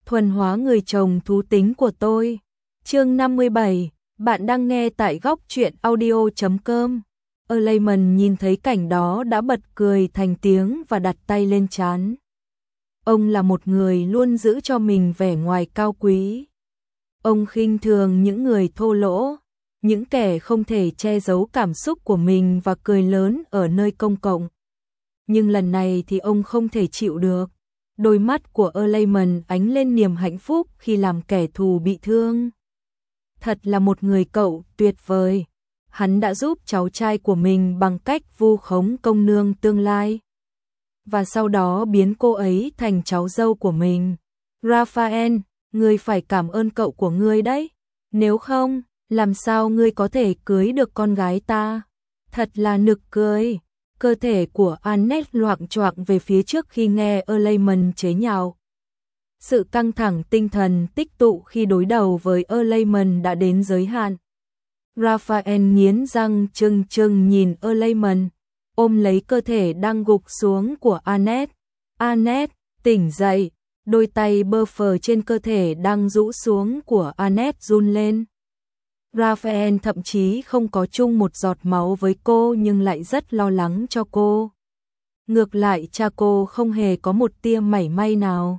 thuần hóa người chồng thú tính của tôi. Chương 57, bạn đang nghe tại góc truyện audio.com. Lehman nhìn thấy cảnh đó đã bật cười thành tiếng và đặt tay lên trán. Ông là một người luôn giữ cho mình vẻ ngoài cao quý. Ông khinh thường những người thô lỗ, những kẻ không thể che giấu cảm xúc của mình và cười lớn ở nơi công cộng. Nhưng lần này thì ông không thể chịu được. Đôi mắt của Lehman ánh lên niềm hạnh phúc khi làm kẻ thù bị thương. Thật là một người cậu tuyệt vời. Hắn đã giúp cháu trai của mình bằng cách vu khống công nương tương lai. Và sau đó biến cô ấy thành cháu dâu của mình. Raphael, ngươi phải cảm ơn cậu của ngươi đấy. Nếu không, làm sao ngươi có thể cưới được con gái ta? Thật là nực cười. Cơ thể của Annette loạng choạng về phía trước khi nghe Lehman chế nhạo. Sự căng thẳng tinh thần tích tụ khi đối đầu với Lehman đã đến giới hạn. Raphael nghiến răng trừng nhìn Lehman, ôm lấy cơ thể đang gục xuống của Annette. Annette, tỉnh dậy. Đôi tay bơ phờ trên cơ thể đang rũ xuống của Annette run lên. Raphael thậm chí không có chung một giọt máu với cô nhưng lại rất lo lắng cho cô. Ngược lại cha cô không hề có một tia mảy may nào.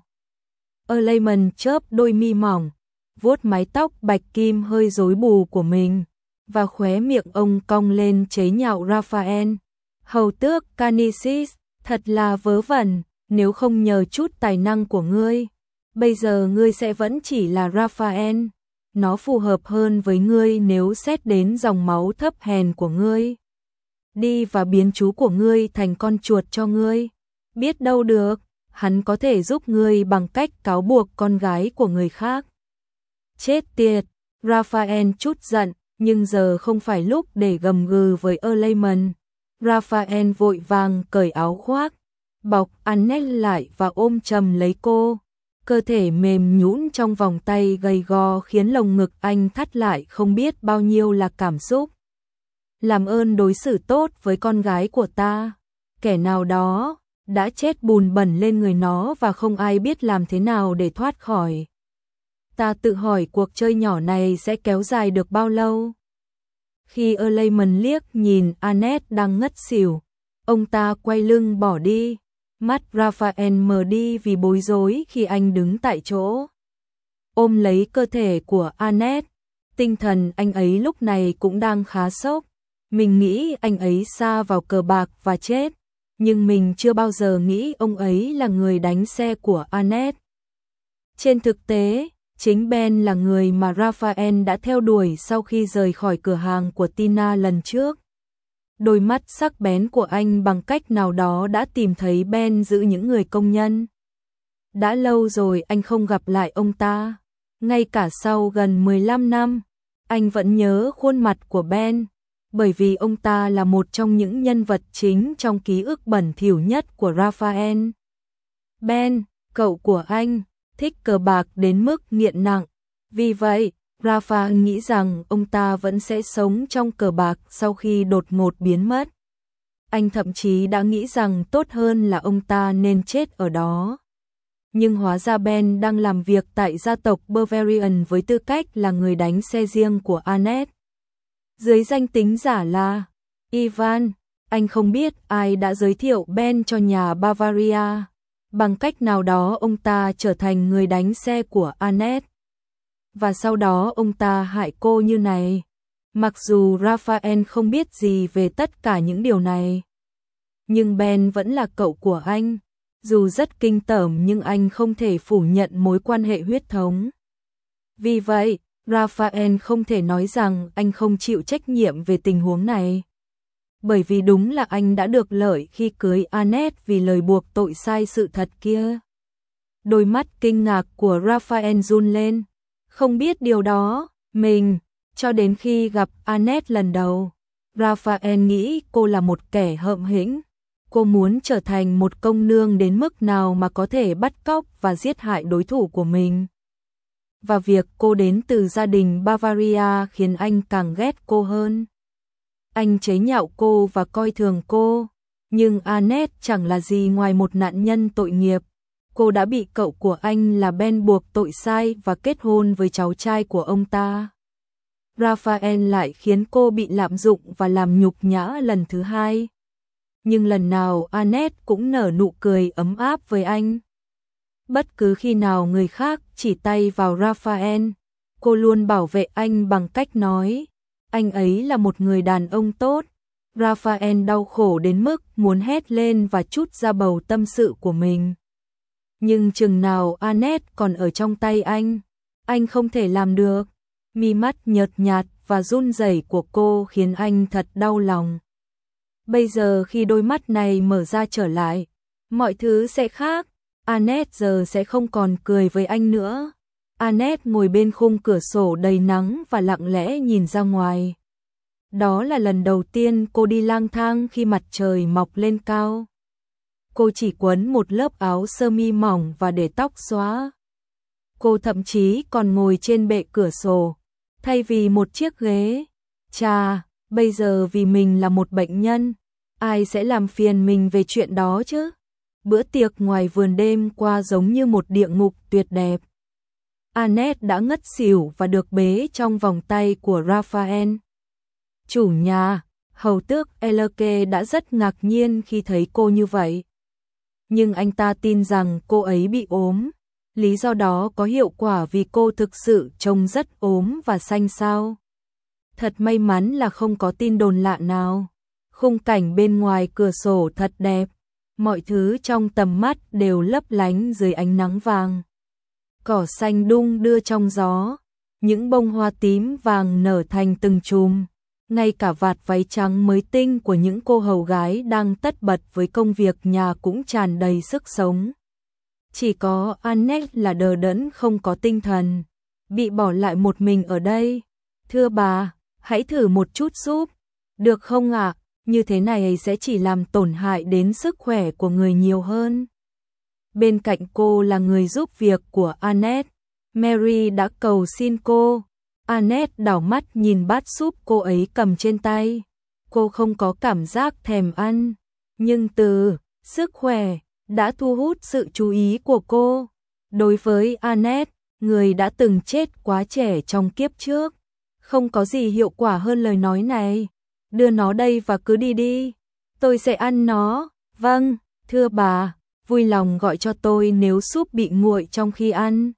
Lehman chớp đôi mi mỏng, vuốt mái tóc bạch kim hơi rối bù của mình, và khóe miệng ông cong lên chế nhạo Raphael. Hầu tước Canisius, thật là vớ vẩn, nếu không nhờ chút tài năng của ngươi, bây giờ ngươi sẽ vẫn chỉ là Raphael. Nó phù hợp hơn với ngươi nếu xét đến dòng máu thấp hèn của ngươi. Đi và biến chú của ngươi thành con chuột cho ngươi. Biết đâu được, hắn có thể giúp ngươi bằng cách cáo buộc con gái của người khác. Chết tiệt, Raphael chút giận, nhưng giờ không phải lúc để gầm gừ với Lehman. Raphael vội vàng cởi áo khoác, bọc Annette lại và ôm chầm lấy cô. Cơ thể mềm nhũn trong vòng tay gầy gò khiến lồng ngực anh thắt lại không biết bao nhiêu là cảm xúc. Làm ơn đối xử tốt với con gái của ta. Kẻ nào đó đã chết bùn bẩn lên người nó và không ai biết làm thế nào để thoát khỏi. Ta tự hỏi cuộc chơi nhỏ này sẽ kéo dài được bao lâu. Khi Lehman liếc nhìn Annette đang ngất xỉu, ông ta quay lưng bỏ đi. Mắt Raphael mờ đi vì bối rối khi anh đứng tại chỗ, ôm lấy cơ thể của Annette. Tinh thần anh ấy lúc này cũng đang khá sốc. Mình nghĩ anh ấy sa vào cờ bạc và chết, nhưng mình chưa bao giờ nghĩ ông ấy là người đánh xe của Annette. Trên thực tế, chính Ben là người mà Raphael đã theo đuổi sau khi rời khỏi cửa hàng của Tina lần trước. Đôi mắt sắc bén của anh bằng cách nào đó đã tìm thấy Ben giữ những người công nhân. Đã lâu rồi anh không gặp lại ông ta. Ngay cả sau gần 15 năm, anh vẫn nhớ khuôn mặt của Ben, bởi vì ông ta là một trong những nhân vật chính trong ký ức bẩn thỉu nhất của Raphael. Ben, cậu của anh, thích cờ bạc đến mức nghiện nặng. Vì vậy, Raphael nghĩ rằng ông ta vẫn sẽ sống trong cờ bạc sau khi đột ngột biến mất. Anh thậm chí đã nghĩ rằng tốt hơn là ông ta nên chết ở đó. Nhưng hóa ra Ben đang làm việc tại gia tộc Bavarian với tư cách là người đánh xe riêng của Annette. Dưới danh tính giả là Ivan, anh không biết ai đã giới thiệu Ben cho nhà Bavaria. Bằng cách nào đó ông ta trở thành người đánh xe của Annette. Và sau đó ông ta hại cô như này. Mặc dù Raphael không biết gì về tất cả những điều này, nhưng Ben vẫn là cậu của anh. Dù rất kinh tởm nhưng anh không thể phủ nhận mối quan hệ huyết thống. Vì vậy, Raphael không thể nói rằng anh không chịu trách nhiệm về tình huống này. Bởi vì đúng là anh đã được lợi khi cưới Annette vì lời buộc tội sai sự thật kia. Đôi mắt kinh ngạc của Raphael run lên. Không biết điều đó, cho đến khi gặp Annette lần đầu, Raphael nghĩ cô là một kẻ hợm hĩnh. Cô muốn trở thành một công nương đến mức nào mà có thể bắt cóc và giết hại đối thủ của mình. Và việc cô đến từ gia đình Bavaria khiến anh càng ghét cô hơn. Anh chế nhạo cô và coi thường cô, nhưng Annette chẳng là gì ngoài một nạn nhân tội nghiệp. Cô đã bị cậu của anh là Ben buộc tội sai và kết hôn với cháu trai của ông ta. Raphael lại khiến cô bị lạm dụng và làm nhục nhã lần thứ hai. Nhưng lần nào Annette cũng nở nụ cười ấm áp với anh. Bất cứ khi nào người khác chỉ tay vào Raphael, cô luôn bảo vệ anh bằng cách nói, anh ấy là một người đàn ông tốt. Raphael đau khổ đến mức muốn hét lên và trút ra bầu tâm sự của mình. Nhưng chừng nào Annette còn ở trong tay anh không thể làm được. Mi mắt nhợt nhạt và run rẩy của cô khiến anh thật đau lòng. Bây giờ khi đôi mắt này mở ra trở lại, mọi thứ sẽ khác. Annette giờ sẽ không còn cười với anh nữa. Annette ngồi bên khung cửa sổ đầy nắng và lặng lẽ nhìn ra ngoài. Đó là lần đầu tiên cô đi lang thang khi mặt trời mọc lên cao. Cô chỉ quấn một lớp áo sơ mi mỏng và để tóc xóa. Cô thậm chí còn ngồi trên bệ cửa sổ, thay vì một chiếc ghế. Chà, bây giờ vì mình là một bệnh nhân, ai sẽ làm phiền mình về chuyện đó chứ? Bữa tiệc ngoài vườn đêm qua giống như một địa ngục tuyệt đẹp. Annette đã ngất xỉu và được bế trong vòng tay của Raphael. Chủ nhà, hầu tước Elke đã rất ngạc nhiên khi thấy cô như vậy. Nhưng anh ta tin rằng cô ấy bị ốm. Lý do đó có hiệu quả vì cô thực sự trông rất ốm và xanh xao. Thật may mắn là không có tin đồn lạ nào. Khung cảnh bên ngoài cửa sổ thật đẹp. Mọi thứ trong tầm mắt đều lấp lánh dưới ánh nắng vàng. Cỏ xanh đung đưa trong gió. Những bông hoa tím vàng nở thành từng chùm. Ngay cả vạt váy trắng mới tinh của những cô hầu gái đang tất bật với công việc nhà cũng tràn đầy sức sống. Chỉ có Annette là đờ đẫn không có tinh thần, bị bỏ lại một mình ở đây. Thưa bà, hãy thử một chút giúp, được không ạ? Như thế này sẽ chỉ làm tổn hại đến sức khỏe của người nhiều hơn. Bên cạnh cô là người giúp việc của Annette. Mary đã cầu xin cô. Annette đảo mắt nhìn bát súp cô ấy cầm trên tay. Cô không có cảm giác thèm ăn, nhưng từ sức khỏe đã thu hút sự chú ý của cô. Đối với Annette, người đã từng chết quá trẻ trong kiếp trước, không có gì hiệu quả hơn lời nói này. Đưa nó đây và cứ đi đi. Tôi sẽ ăn nó. Vâng, thưa bà, vui lòng gọi cho tôi nếu súp bị nguội trong khi ăn.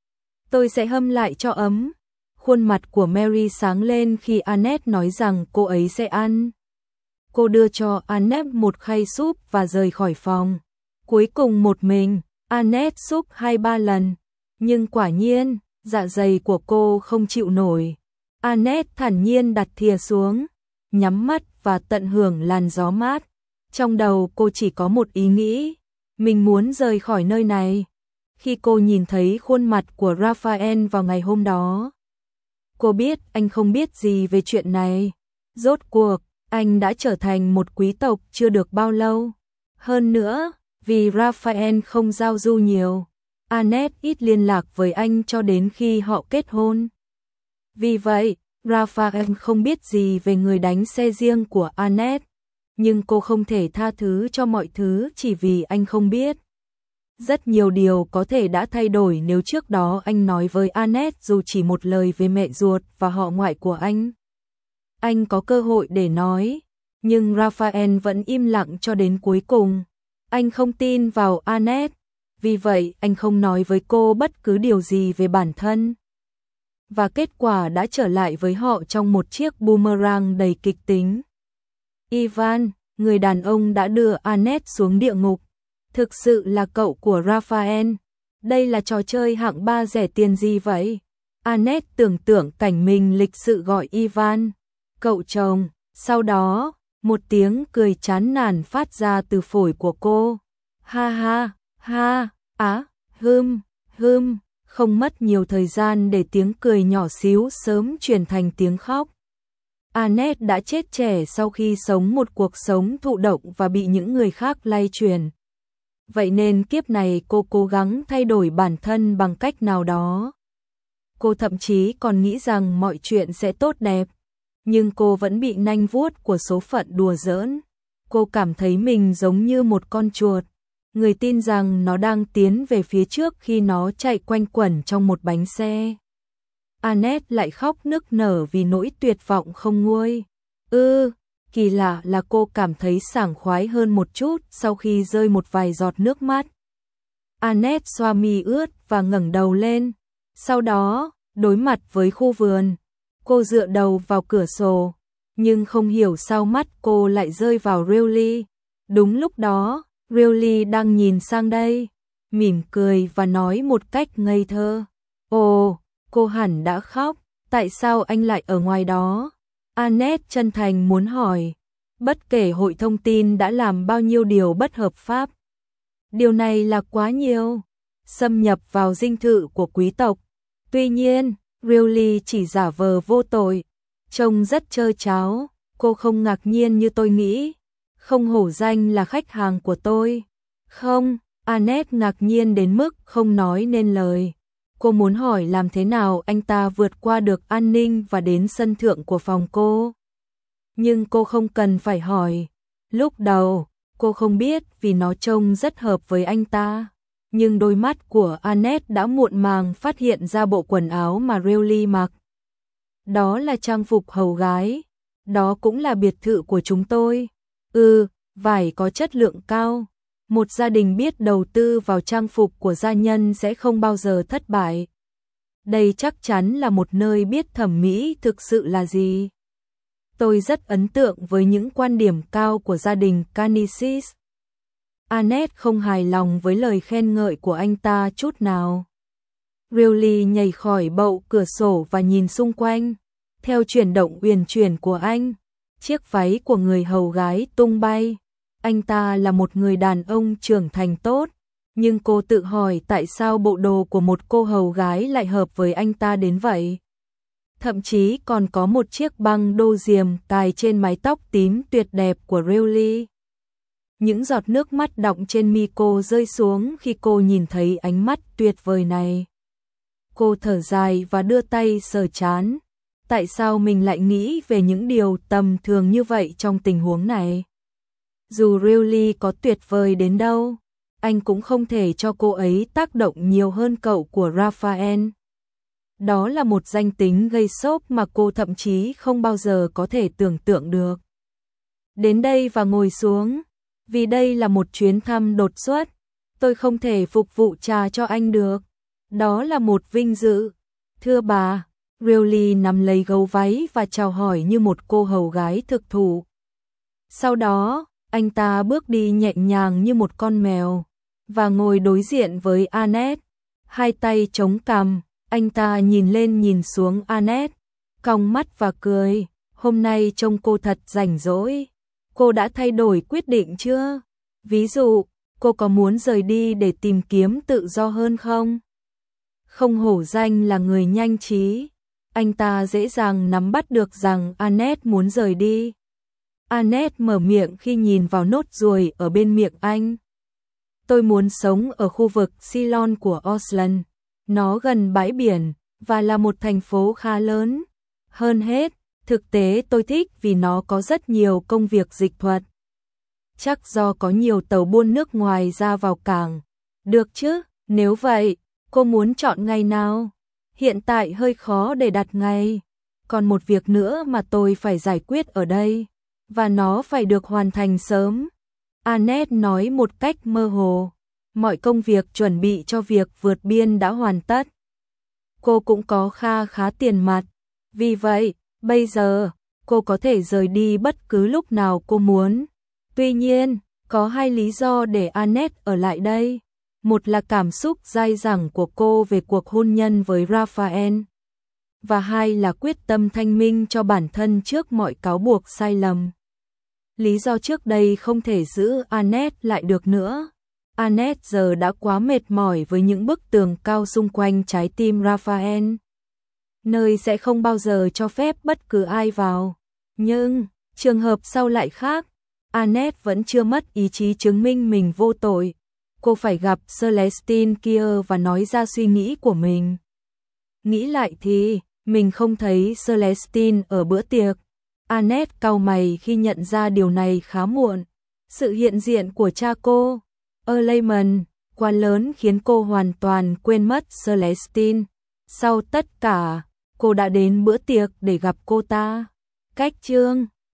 Tôi sẽ hâm lại cho ấm. Khuôn mặt của Mary sáng lên khi Annette nói rằng cô ấy sẽ ăn. Cô đưa cho Annette một khay súp và rời khỏi phòng. Cuối cùng một mình, Annette súp 2-3 lần. Nhưng quả nhiên, dạ dày của cô không chịu nổi. Annette thản nhiên đặt thìa xuống, nhắm mắt và tận hưởng làn gió mát. Trong đầu cô chỉ có một ý nghĩ, mình muốn rời khỏi nơi này. Khi cô nhìn thấy khuôn mặt của Raphael vào ngày hôm đó, cô biết anh không biết gì về chuyện này. Rốt cuộc, anh đã trở thành một quý tộc chưa được bao lâu. Hơn nữa, vì Raphael không giao du nhiều, Annette ít liên lạc với anh cho đến khi họ kết hôn. Vì vậy, Raphael không biết gì về người đánh xe riêng của Annette, nhưng cô không thể tha thứ cho mọi thứ chỉ vì anh không biết. Rất nhiều điều có thể đã thay đổi nếu trước đó anh nói với Annette dù chỉ một lời về mẹ ruột và họ ngoại của anh. Anh có cơ hội để nói, nhưng Raphael vẫn im lặng cho đến cuối cùng. Anh không tin vào Annette, vì vậy anh không nói với cô bất cứ điều gì về bản thân. Và kết quả đã trở lại với họ trong một chiếc boomerang đầy kịch tính. Ivan, người đàn ông đã đưa Annette xuống địa ngục, thực sự là cậu của Raphael. Đây là trò chơi hạng 3 rẻ tiền gì vậy? Annette tưởng tượng cảnh mình lịch sự gọi Ivan, cậu chồng. Sau đó, một tiếng cười chán nản phát ra từ phổi của cô. Ha ha, ha, á, hưm. Không mất nhiều thời gian để tiếng cười nhỏ xíu sớm chuyển thành tiếng khóc. Annette đã chết trẻ sau khi sống một cuộc sống thụ động và bị những người khác lay truyền. Vậy nên kiếp này cô cố gắng thay đổi bản thân bằng cách nào đó. Cô thậm chí còn nghĩ rằng mọi chuyện sẽ tốt đẹp, nhưng cô vẫn bị nanh vuốt của số phận đùa giỡn. Cô cảm thấy mình giống như một con chuột, Người tin rằng nó đang tiến về phía trước khi nó chạy quanh quẩn trong một bánh xe. Annette lại khóc nức nở vì nỗi tuyệt vọng không nguôi. Kỳ lạ là cô cảm thấy sảng khoái hơn một chút sau khi rơi một vài giọt nước mắt. Annette xoa mi ướt và ngẩng đầu lên. Sau đó, đối mặt với khu vườn, cô dựa đầu vào cửa sổ, nhưng không hiểu sao mắt cô lại rơi vào Riley. Đúng lúc đó, Riley đang nhìn sang đây, mỉm cười và nói một cách ngây thơ. Ồ, cô hẳn đã khóc, tại sao anh lại ở ngoài đó? Annette chân thành muốn hỏi, bất kể hội thông tin đã làm bao nhiêu điều bất hợp pháp. Điều này là quá nhiều, xâm nhập vào dinh thự của quý tộc. Tuy nhiên, Riley chỉ giả vờ vô tội, trông rất trơ tráo, cô không ngạc nhiên như tôi nghĩ. Không hổ danh là khách hàng của tôi. Không, Annette ngạc nhiên đến mức không nói nên lời. Cô muốn hỏi làm thế nào anh ta vượt qua được an ninh và đến sân thượng của phòng cô. Nhưng cô không cần phải hỏi. Lúc đầu, cô không biết vì nó trông rất hợp với anh ta. Nhưng đôi mắt của Annette đã muộn màng phát hiện ra bộ quần áo mà Riley mặc. Đó là trang phục hầu gái. Đó cũng là biệt thự của chúng tôi. Vải có chất lượng cao. Một gia đình biết đầu tư vào trang phục của gia nhân sẽ không bao giờ thất bại. Đây chắc chắn là một nơi biết thẩm mỹ thực sự là gì. Tôi rất ấn tượng với những quan điểm cao của gia đình Canicis. Annette không hài lòng với lời khen ngợi của anh ta chút nào. Riley nhảy khỏi bậu cửa sổ và nhìn xung quanh. Theo chuyển động uyển chuyển của anh, chiếc váy của người hầu gái tung bay. Anh ta là một người đàn ông trưởng thành tốt, nhưng cô tự hỏi tại sao bộ đồ của một cô hầu gái lại hợp với anh ta đến vậy. Thậm chí còn có một chiếc băng đô diềm cài trên mái tóc tím tuyệt đẹp của Riley. Những giọt nước mắt đọng trên mi cô rơi xuống khi cô nhìn thấy ánh mắt tuyệt vời này. Cô thở dài và đưa tay sờ trán. Tại sao mình lại nghĩ về những điều tầm thường như vậy trong tình huống này? Dù Riley có tuyệt vời đến đâu, anh cũng không thể cho cô ấy tác động nhiều hơn cậu của Raphael. Đó là một danh tính gây sốc mà cô thậm chí không bao giờ có thể tưởng tượng được. Đến đây và ngồi xuống, vì đây là một chuyến thăm đột xuất, tôi không thể phục vụ trà cho anh được. Đó là một vinh dự. Thưa bà, Riley nắm lấy gấu váy và chào hỏi như một cô hầu gái thực thụ. Sau đó, anh ta bước đi nhẹ nhàng như một con mèo và ngồi đối diện với Annette, hai tay chống cằm. Anh ta nhìn lên nhìn xuống Annette, cong mắt và cười. Hôm nay trông cô thật rảnh rỗi. Cô đã thay đổi quyết định chưa? Ví dụ, cô có muốn rời đi để tìm kiếm tự do hơn không? Không hổ danh là người nhanh trí. Anh ta dễ dàng nắm bắt được rằng Annette muốn rời đi. Annette mở miệng khi nhìn vào nốt ruồi ở bên miệng anh. Tôi muốn sống ở khu vực Ceylon của Oslo. Nó gần bãi biển và là một thành phố khá lớn. Hơn hết, thực tế tôi thích vì nó có rất nhiều công việc dịch thuật. Chắc do có nhiều tàu buôn nước ngoài ra vào cảng. Được chứ, nếu vậy, cô muốn chọn ngày nào? Hiện tại hơi khó để đặt ngày. Còn một việc nữa mà tôi phải giải quyết ở đây, và nó phải được hoàn thành sớm. Annette nói một cách mơ hồ. Mọi công việc chuẩn bị cho việc vượt biên đã hoàn tất. Cô cũng có kha khá tiền mặt. Vì vậy, bây giờ, cô có thể rời đi bất cứ lúc nào cô muốn. Tuy nhiên, có hai lý do để Annette ở lại đây. Một là cảm xúc dai dẳng của cô về cuộc hôn nhân với Raphael. Và hai là quyết tâm thanh minh cho bản thân trước mọi cáo buộc sai lầm. Lý do trước đây không thể giữ Annette lại được nữa. Annette giờ đã quá mệt mỏi với những bức tường cao xung quanh trái tim Raphael. Nơi sẽ không bao giờ cho phép bất cứ ai vào. Nhưng, trường hợp sau lại khác. Annette vẫn chưa mất ý chí chứng minh mình vô tội. Cô phải gặp Celestine kia và nói ra suy nghĩ của mình. Nghĩ lại thì, mình không thấy Celestine ở bữa tiệc. Annette cau mày khi nhận ra điều này khá muộn. Sự hiện diện của cha cô, Lehman, quá lớn khiến cô hoàn toàn quên mất Celestine. Sau tất cả, cô đã đến bữa tiệc để gặp cô ta. Cách chương